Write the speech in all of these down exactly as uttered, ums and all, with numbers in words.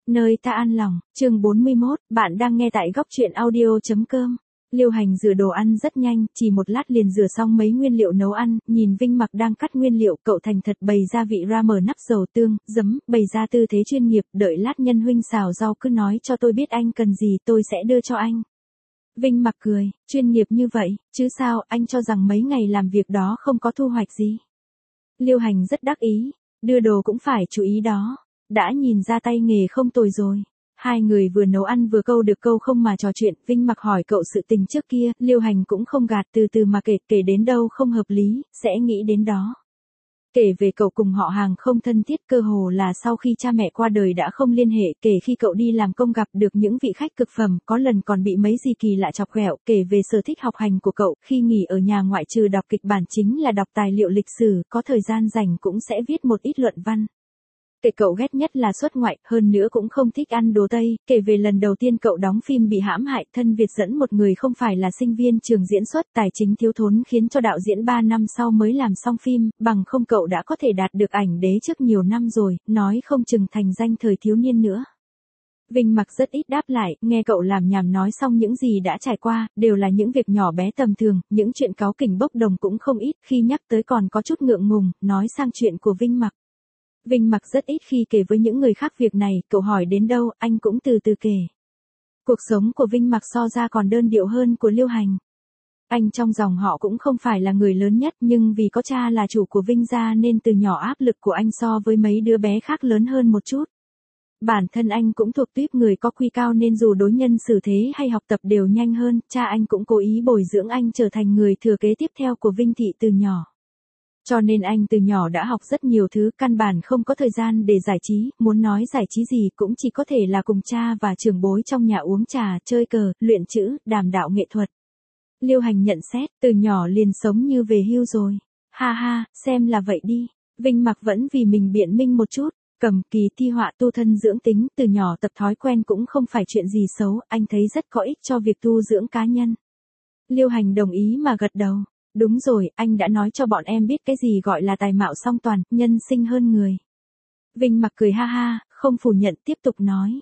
Nơi ta an lòng, chương bốn mươi mốt, bạn đang nghe tại góc truyện audio.com. Liêu Hành rửa đồ ăn rất nhanh, chỉ một lát liền rửa xong mấy nguyên liệu nấu ăn, nhìn Vinh Mặc đang cắt nguyên liệu, cậu thành thật bày gia vị ra mở nắp dầu tương, giấm, bày ra tư thế chuyên nghiệp, đợi lát nhân huynh xào rau cứ nói cho tôi biết anh cần gì tôi sẽ đưa cho anh. Vinh Mặc cười, chuyên nghiệp như vậy, chứ sao, anh cho rằng mấy ngày làm việc đó không có thu hoạch gì. Liêu Hành rất đắc ý, đưa đồ cũng phải chú ý đó. Đã nhìn ra tay nghề không tồi rồi. Hai người vừa nấu ăn vừa câu được câu không mà trò chuyện, Vinh Mặc hỏi cậu sự tình trước kia, Liêu Hành cũng không gạt, từ từ mà kể, kể đến đâu không hợp lý, sẽ nghĩ đến đó. Kể về cậu cùng họ hàng không thân thiết, cơ hồ là sau khi cha mẹ qua đời đã không liên hệ, kể khi cậu đi làm công gặp được những vị khách cực phẩm, có lần còn bị mấy gì kỳ lạ chọc ghẹo, kể về sở thích học hành của cậu, khi nghỉ ở nhà ngoại trừ đọc kịch bản chính là đọc tài liệu lịch sử, có thời gian rảnh cũng sẽ viết một ít luận văn. Kể cậu ghét nhất là xuất ngoại, hơn nữa cũng không thích ăn đồ Tây, kể về lần đầu tiên cậu đóng phim bị hãm hại, thân Việt dẫn một người không phải là sinh viên trường diễn xuất, tài chính thiếu thốn khiến cho đạo diễn ba năm sau mới làm xong phim, bằng không cậu đã có thể đạt được ảnh đế trước nhiều năm rồi, nói không chừng thành danh thời thiếu niên nữa. Vinh Mặc rất ít đáp lại, nghe cậu làm nhảm nói xong những gì đã trải qua, đều là những việc nhỏ bé tầm thường, những chuyện cáu kỉnh bốc đồng cũng không ít, khi nhắc tới còn có chút ngượng ngùng, nói sang chuyện của Vinh Mặc. Vinh Mặc rất ít khi kể với những người khác việc này, cậu hỏi đến đâu, anh cũng từ từ kể. Cuộc sống của Vinh Mặc so ra còn đơn điệu hơn của Liêu Hành. Anh trong dòng họ cũng không phải là người lớn nhất, nhưng vì có cha là chủ của Vinh gia nên từ nhỏ áp lực của anh so với mấy đứa bé khác lớn hơn một chút. Bản thân anh cũng thuộc tuýp người có quy cao nên dù đối nhân xử thế hay học tập đều nhanh hơn, cha anh cũng cố ý bồi dưỡng anh trở thành người thừa kế tiếp theo của Vinh thị từ nhỏ. Cho nên anh từ nhỏ đã học rất nhiều thứ, căn bản không có thời gian để giải trí, muốn nói giải trí gì cũng chỉ có thể là cùng cha và trưởng bối trong nhà uống trà, chơi cờ, luyện chữ, đàm đạo nghệ thuật. Liêu Hành nhận xét, từ nhỏ liền sống như về hưu rồi. Ha ha, xem là vậy đi. Vinh Mặc vẫn vì mình biện minh một chút, cầm kỳ thi họa tu thân dưỡng tính, từ nhỏ tập thói quen cũng không phải chuyện gì xấu, anh thấy rất có ích cho việc tu dưỡng cá nhân. Liêu Hành đồng ý mà gật đầu. Đúng rồi, anh đã nói cho bọn em biết cái gì gọi là tài mạo song toàn, nhân sinh hơn người. Vinh Mặc cười ha ha, không phủ nhận, tiếp tục nói.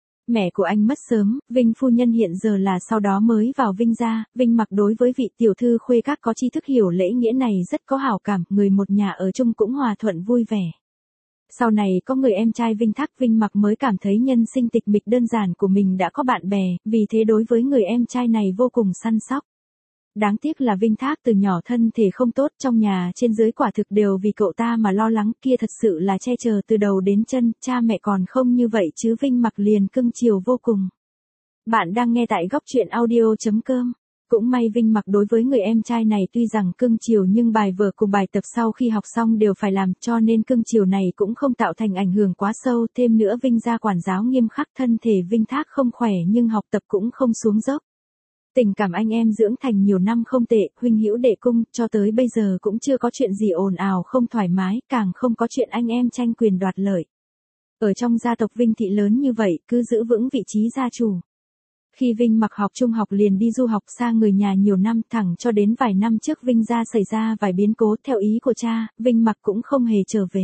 Mẹ của anh mất sớm, Vinh phu nhân hiện giờ là sau đó mới vào Vinh gia, Vinh Mặc đối với vị tiểu thư khuê các có tri thức hiểu lễ nghĩa này rất có hảo cảm, người một nhà ở chung cũng hòa thuận vui vẻ. Sau này có người em trai Vinh Thác, Vinh Mặc mới cảm thấy nhân sinh tịch mịch đơn giản của mình đã có bạn bè, vì thế đối với người em trai này vô cùng săn sóc. Đáng tiếc là Vinh Thác từ nhỏ thân thể không tốt, trong nhà trên dưới quả thực đều vì cậu ta mà lo lắng, kia thật sự là che chở từ đầu đến chân, cha mẹ còn không như vậy chứ Vinh Mặc liền cưng chiều vô cùng. Bạn đang nghe tại góc truyện audio.com. Cũng may Vinh Mặc đối với người em trai này tuy rằng cưng chiều nhưng bài vở cùng bài tập sau khi học xong đều phải làm, cho nên cưng chiều này cũng không tạo thành ảnh hưởng quá sâu, thêm nữa Vinh gia quản giáo nghiêm khắc, thân thể Vinh Thác không khỏe nhưng học tập cũng không xuống dốc. Tình cảm anh em dưỡng thành nhiều năm không tệ, huynh hữu đệ cung, cho tới bây giờ cũng chưa có chuyện gì ồn ào không thoải mái, càng không có chuyện anh em tranh quyền đoạt lợi. Ở trong gia tộc Vinh thị lớn như vậy, cứ giữ vững vị trí gia chủ. Khi Vinh Mặc học trung học liền đi du học xa người nhà nhiều năm, thẳng cho đến vài năm trước Vinh gia xảy ra vài biến cố, theo ý của cha, Vinh Mặc cũng không hề trở về.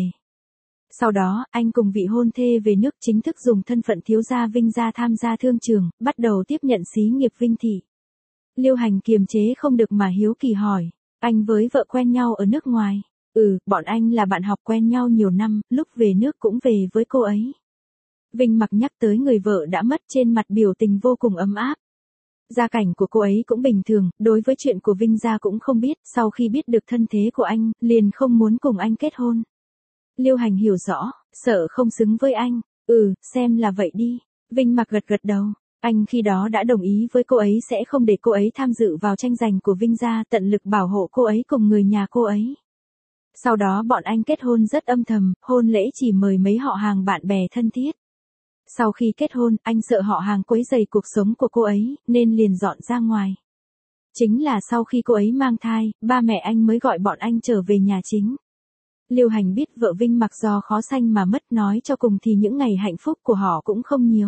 Sau đó, anh cùng vị hôn thê về nước, chính thức dùng thân phận thiếu gia Vinh gia tham gia thương trường, bắt đầu tiếp nhận xí nghiệp Vinh thị. Liêu Hành kiềm chế không được mà hiếu kỳ hỏi, anh với vợ quen nhau ở nước ngoài? Ừ, bọn anh là bạn học quen nhau nhiều năm, lúc về nước cũng về với cô ấy. Vinh Mặc nhắc tới người vợ đã mất, trên mặt biểu tình vô cùng ấm áp. Gia cảnh của cô ấy cũng bình thường, đối với chuyện của Vinh gia cũng không biết, sau khi biết được thân thế của anh, liền không muốn cùng anh kết hôn. Liêu Hành hiểu rõ, sợ không xứng với anh. Ừ, xem là vậy đi. Vinh Mặc gật gật đầu. Anh khi đó đã đồng ý với cô ấy sẽ không để cô ấy tham dự vào tranh giành của Vinh gia, tận lực bảo hộ cô ấy cùng người nhà cô ấy. Sau đó bọn anh kết hôn rất âm thầm, hôn lễ chỉ mời mấy họ hàng bạn bè thân thiết. Sau khi kết hôn, anh sợ họ hàng quấy rầy cuộc sống của cô ấy, nên liền dọn ra ngoài. Chính là sau khi cô ấy mang thai, ba mẹ anh mới gọi bọn anh trở về nhà chính. Liêu Hành biết vợ Vinh Mặc do khó sanh mà mất, nói cho cùng thì những ngày hạnh phúc của họ cũng không nhiều.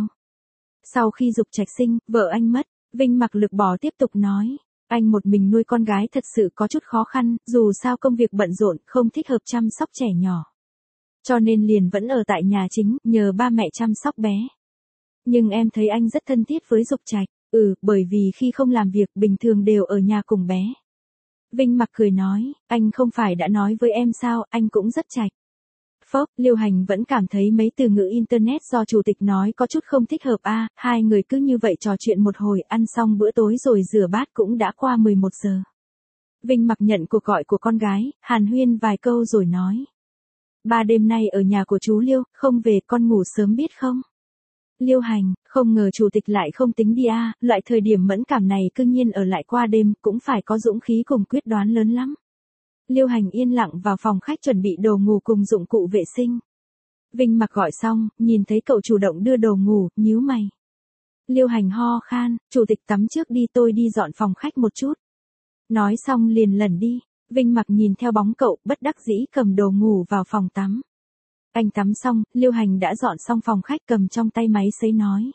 Sau khi Dục Trạch sinh, vợ anh mất, Vinh Mặc lực bỏ tiếp tục nói. Anh một mình nuôi con gái thật sự có chút khó khăn, dù sao công việc bận rộn, không thích hợp chăm sóc trẻ nhỏ. Cho nên liền vẫn ở tại nhà chính, nhờ ba mẹ chăm sóc bé. Nhưng em thấy anh rất thân thiết với Dục Trạch. Ừ, bởi vì khi không làm việc bình thường đều ở nhà cùng bé. Vinh Mặc cười nói, anh không phải đã nói với em sao, anh cũng rất Trạch. Phốc, Liêu Hành vẫn cảm thấy mấy từ ngữ Internet do chủ tịch nói có chút không thích hợp a à, hai người cứ như vậy trò chuyện một hồi, ăn xong bữa tối rồi rửa bát cũng đã qua mười một giờ. Vinh Mặc nhận cuộc gọi của con gái, hàn huyên vài câu rồi nói. Ba đêm nay ở nhà của chú Liêu, không về, con ngủ sớm biết không? Liêu Hành, không ngờ chủ tịch lại không tính đi a à, loại thời điểm mẫn cảm này cương nhiên ở lại qua đêm, cũng phải có dũng khí cùng quyết đoán lớn lắm. Liêu Hành yên lặng vào phòng khách chuẩn bị đồ ngủ cùng dụng cụ vệ sinh. Vinh Mặc gọi xong, nhìn thấy cậu chủ động đưa đồ ngủ, nhíu mày. Liêu Hành ho khan, chủ tịch tắm trước đi, tôi đi dọn phòng khách một chút. Nói xong liền lẩn đi. Vinh Mặc nhìn theo bóng cậu, bất đắc dĩ cầm đồ ngủ vào phòng tắm. Anh tắm xong, Liêu Hành đã dọn xong phòng khách, cầm trong tay máy sấy nói.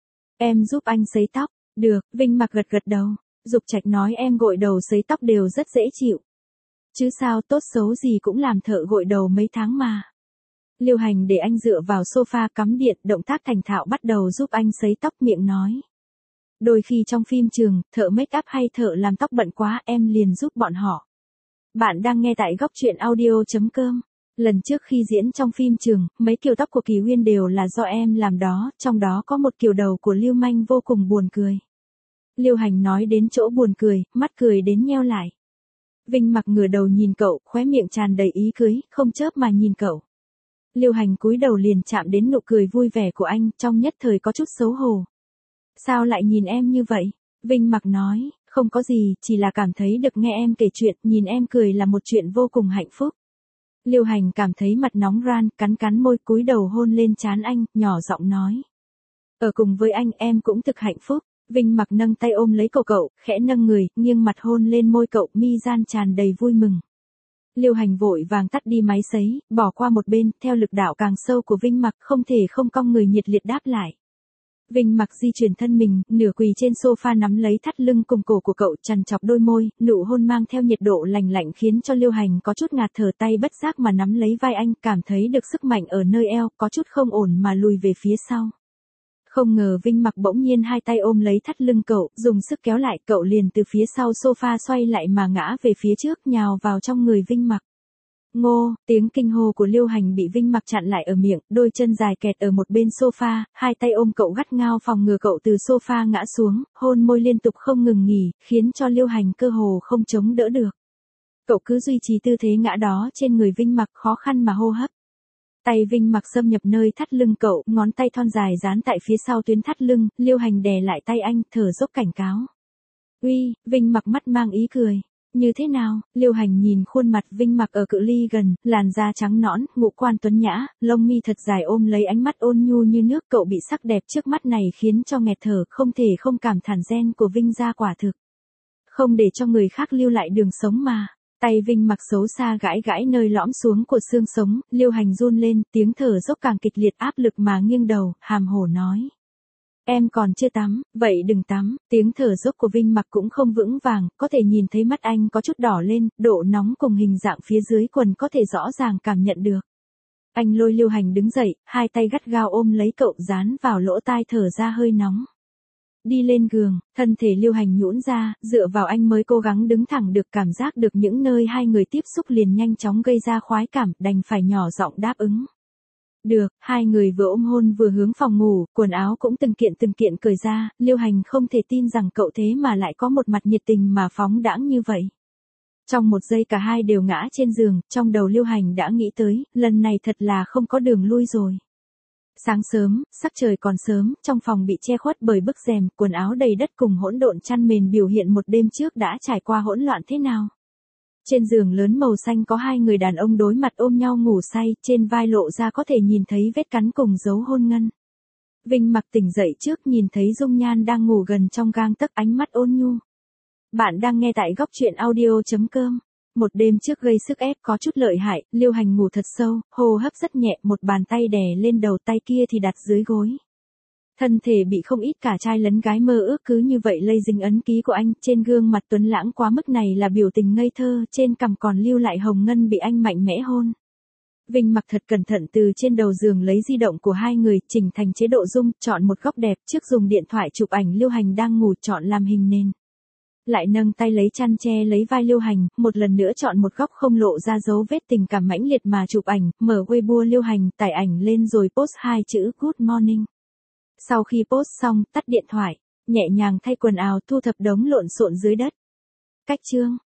Em giúp anh sấy tóc. Được, Vinh Mặc gật gật đầu. Dục Trạch nói em gội đầu sấy tóc đều rất dễ chịu. Chứ sao, tốt xấu gì cũng làm thợ gội đầu mấy tháng mà. Liêu Hành để anh dựa vào sofa cắm điện, động tác thành thạo bắt đầu giúp anh sấy tóc, miệng nói. Đôi khi trong phim trường, thợ make up hay thợ làm tóc bận quá, em liền giúp bọn họ. Bạn đang nghe tại góc truyện audio chấm com. Lần trước khi diễn trong phim trường, mấy kiểu tóc của Kỳ Huyên đều là do em làm đó, trong đó có một kiểu đầu của Lưu Manh vô cùng buồn cười. Liêu Hành nói đến chỗ buồn cười, mắt cười đến nheo lại. Vinh Mặc ngửa đầu nhìn cậu, khóe miệng tràn đầy ý cười, không chớp mà nhìn cậu. Liêu Hành cúi đầu liền chạm đến nụ cười vui vẻ của anh, trong nhất thời có chút xấu hổ. Sao lại nhìn em như vậy? Vinh Mặc nói, không có gì, chỉ là cảm thấy được nghe em kể chuyện, nhìn em cười là một chuyện vô cùng hạnh phúc. Liêu Hành cảm thấy mặt nóng ran, cắn cắn môi, cúi đầu hôn lên trán anh, nhỏ giọng nói. Ở cùng với anh em cũng thực hạnh phúc. Vinh Mặc nâng tay ôm lấy cậu cậu, khẽ nâng người, nghiêng mặt hôn lên môi cậu, mi gian tràn đầy vui mừng. Liêu Hành vội vàng tắt đi máy sấy, bỏ qua một bên, theo lực đạo càng sâu của Vinh Mặc không thể không cong người nhiệt liệt đáp lại. Vinh Mặc di chuyển thân mình, nửa quỳ trên sofa nắm lấy thắt lưng cùng cổ của cậu, chằn chọc đôi môi, nụ hôn mang theo nhiệt độ lành lạnh khiến cho Liêu Hành có chút ngạt thở, tay bất giác mà nắm lấy vai anh, cảm thấy được sức mạnh ở nơi eo, có chút không ổn mà lùi về phía sau. Không ngờ Vinh Mặc bỗng nhiên hai tay ôm lấy thắt lưng cậu, dùng sức kéo lại, cậu liền từ phía sau sofa xoay lại mà ngã về phía trước, nhào vào trong người Vinh Mặc. Ngô, tiếng kinh hô của Liêu Hành bị Vinh Mặc chặn lại ở miệng, đôi chân dài kẹt ở một bên sofa, hai tay ôm cậu gắt gao phòng ngừa cậu từ sofa ngã xuống, hôn môi liên tục không ngừng nghỉ, khiến cho Liêu Hành cơ hồ không chống đỡ được. Cậu cứ duy trì tư thế ngã đó trên người Vinh Mặc, khó khăn mà hô hấp. Tay Vinh Mặc xâm nhập nơi thắt lưng cậu, ngón tay thon dài dán tại phía sau tuyến thắt lưng, Liêu Hành đè lại tay anh, thở dốc cảnh cáo. Uy, Vinh Mặc mắt mang ý cười. Như thế nào? Liêu Hành nhìn khuôn mặt Vinh Mặc ở cự ly gần, làn da trắng nõn, ngũ quan tuấn nhã, lông mi thật dài ôm lấy ánh mắt ôn nhu như nước, cậu bị sắc đẹp trước mắt này khiến cho nghẹt thở, không thể không cảm thán gen của Vinh gia quả thực. Không để cho người khác lưu lại đường sống mà. Tay Vinh Mặc xấu xa gãi gãi nơi lõm xuống của xương sống, Liêu Hành run lên, tiếng thở dốc càng kịch liệt, áp lực mà nghiêng đầu, hàm hổ nói. Em còn chưa tắm, vậy đừng tắm. Tiếng thở dốc của Vinh Mặc cũng không vững vàng, có thể nhìn thấy mắt anh có chút đỏ lên, độ nóng cùng hình dạng phía dưới quần có thể rõ ràng cảm nhận được. Anh lôi Liêu Hành đứng dậy, hai tay gắt gao ôm lấy cậu, dán vào lỗ tai, thở ra hơi nóng. Đi lên giường, thân thể Liêu Hành nhũn ra, dựa vào anh mới cố gắng đứng thẳng được, cảm giác được những nơi hai người tiếp xúc liền nhanh chóng gây ra khoái cảm, đành phải nhỏ giọng đáp ứng. Được, hai người vừa ôm hôn vừa hướng phòng ngủ, quần áo cũng từng kiện từng kiện cởi ra, Liêu Hành không thể tin rằng cậu thế mà lại có một mặt nhiệt tình mà phóng đãng như vậy. Trong một giây cả hai đều ngã trên giường, trong đầu Liêu Hành đã nghĩ tới, lần này thật là không có đường lui rồi. Sáng sớm, sắc trời còn sớm, trong phòng bị che khuất bởi bức rèm, quần áo đầy đất cùng hỗn độn chăn mền biểu hiện một đêm trước đã trải qua hỗn loạn thế nào. Trên giường lớn màu xanh có hai người đàn ông đối mặt ôm nhau ngủ say, trên vai lộ ra có thể nhìn thấy vết cắn cùng dấu hôn ngân. Vinh Mặc tỉnh dậy trước nhìn thấy Dung Nhan đang ngủ gần trong gang tấc, ánh mắt ôn nhu. Bạn đang nghe tại góc truyện audio chấm com. Một đêm trước gây sức ép có chút lợi hại, Liêu Hành ngủ thật sâu, hô hấp rất nhẹ, một bàn tay đè lên đầu, tay kia thì đặt dưới gối. Thân thể bị không ít cả trai lẫn gái mơ ước cứ như vậy lây dính ấn ký của anh, trên gương mặt tuấn lãng quá mức này là biểu tình ngây thơ, trên cằm còn lưu lại hồng ngân bị anh mạnh mẽ hôn. Vinh mặc thật cẩn thận từ trên đầu giường lấy di động của hai người, chỉnh thành chế độ zoom, chọn một góc đẹp, trước dùng điện thoại chụp ảnh Liêu Hành đang ngủ, chọn làm hình nền. Lại nâng tay lấy chăn che lấy vai Liêu Hành, một lần nữa chọn một góc không lộ ra dấu vết tình cảm mãnh liệt mà chụp ảnh, mở Weibo Liêu Hành, tải ảnh lên rồi post hai chữ Good Morning. Sau khi post xong, tắt điện thoại, nhẹ nhàng thay quần áo, thu thập đống lộn xộn dưới đất. Cách chương